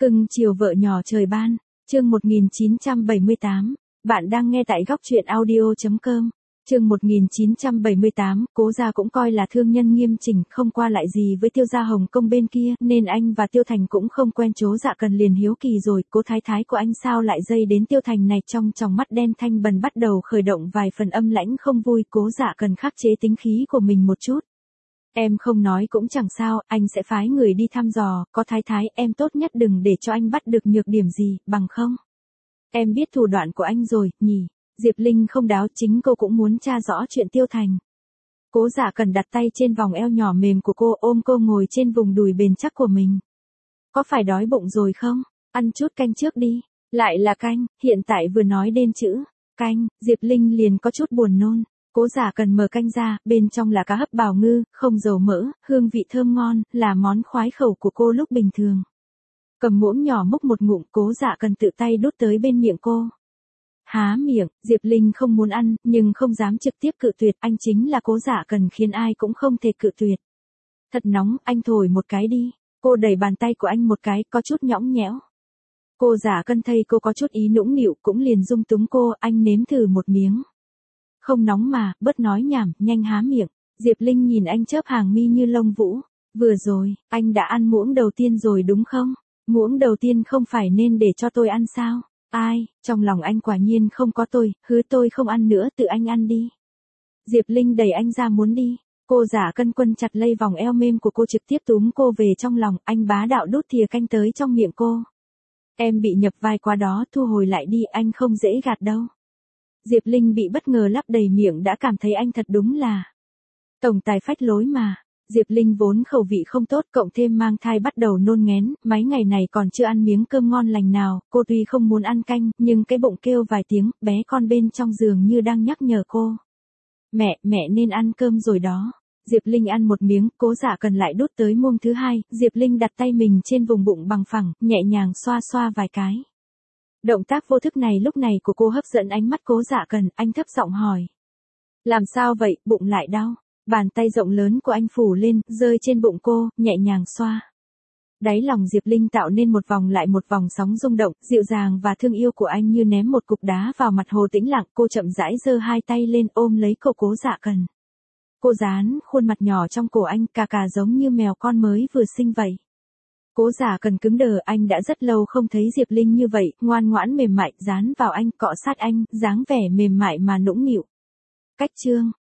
Cưng chiều vợ nhỏ trời ban, chương 1978, bạn đang nghe tại góc truyện audio.com. Chương 1978, Cố Gia cũng coi là thương nhân nghiêm chỉnh, không qua lại gì với Tiêu gia Hồng Kông bên kia, nên anh và Tiêu Thành cũng không quen. Chố Dạ Cần liền hiếu kỳ rồi, Cố thái thái của anh sao lại dây đến Tiêu Thành này. Trong tròng mắt đen thanh bần bắt đầu khởi động vài phần âm lãnh không vui. Cố Dạ Cần khắc chế tính khí của mình một chút. Em không nói cũng chẳng sao, anh sẽ phái người đi thăm dò. Có thái thái, em tốt nhất đừng để cho anh bắt được nhược điểm gì, bằng không. Em biết thủ đoạn của anh rồi, nhỉ. Diệp Linh không đáo, chính cô cũng muốn tra rõ chuyện Tiêu Thành. Cố Dạ Cần đặt tay trên vòng eo nhỏ mềm của cô, ôm cô ngồi trên vùng đùi bền chắc của mình. Có phải đói bụng rồi không? Ăn chút canh trước đi. Lại là canh, hiện tại vừa nói đến chữ canh, Diệp Linh liền có chút buồn nôn. Cố Dạ Cần mở canh ra, bên trong là cá hấp bào ngư, không dầu mỡ, hương vị thơm ngon, là món khoái khẩu của cô lúc bình thường. Cầm muỗng nhỏ múc một ngụm, Cố Dạ Cần tự tay đút tới bên miệng cô. Há miệng, Diệp Linh không muốn ăn, nhưng không dám trực tiếp cự tuyệt, anh chính là Cố Dạ Cần khiến ai cũng không thể cự tuyệt. Thật nóng, anh thổi một cái đi. Cô đẩy bàn tay của anh một cái, có chút nhõng nhẽo. Cố Dạ Cần thấy cô có chút ý nũng nịu, cũng liền dung túng cô, anh nếm thử một miếng. Không nóng mà, bớt nói nhảm, nhanh há miệng. Diệp Linh nhìn anh chớp hàng mi như lông vũ. Vừa rồi, anh đã ăn muỗng đầu tiên rồi đúng không? Muỗng đầu tiên không phải nên để cho tôi ăn sao? Ai, trong lòng anh quả nhiên không có tôi, hứa tôi không ăn nữa, tự anh ăn đi. Diệp Linh đẩy anh ra muốn đi. Cố Dạ Cần quân chặt lây vòng eo mềm của cô, trực tiếp túm cô về trong lòng, anh bá đạo đút thìa canh tới trong miệng cô. Em bị nhập vai quá đó, thu hồi lại đi, anh không dễ gạt đâu. Diệp Linh bị bất ngờ lắp đầy miệng đã cảm thấy anh thật đúng là tổng tài phách lối mà. Diệp Linh vốn khẩu vị không tốt, cộng thêm mang thai bắt đầu nôn nghén, mấy ngày này còn chưa ăn miếng cơm ngon lành nào. Cô tuy không muốn ăn canh, nhưng cái bụng kêu vài tiếng, bé con bên trong giường như đang nhắc nhở cô. Mẹ nên ăn cơm rồi đó. Diệp Linh ăn một miếng, Cố Dạ Cần lại đút tới muỗng thứ hai. Diệp Linh đặt tay mình trên vùng bụng bằng phẳng, nhẹ nhàng xoa xoa vài cái. Động tác vô thức này lúc này của cô hấp dẫn ánh mắt Cố Dạ Cần, anh thấp giọng hỏi. Làm sao vậy, bụng lại đau? Bàn tay rộng lớn của anh phủ lên, rơi trên bụng cô, nhẹ nhàng xoa. Đáy lòng Diệp Linh tạo nên một vòng lại một vòng sóng rung động, dịu dàng và thương yêu của anh như ném một cục đá vào mặt hồ tĩnh lặng. Cô chậm rãi giơ hai tay lên ôm lấy cậu Cố Dạ Cần. Cô dán khuôn mặt nhỏ trong cổ anh, cà giống như mèo con mới vừa sinh vậy. Cố Dạ Cần cứng đờ, anh đã rất lâu không thấy Diệp Linh như vậy, ngoan ngoãn mềm mại, dán vào anh, cọ sát anh, dáng vẻ mềm mại mà nũng nịu. Cách chương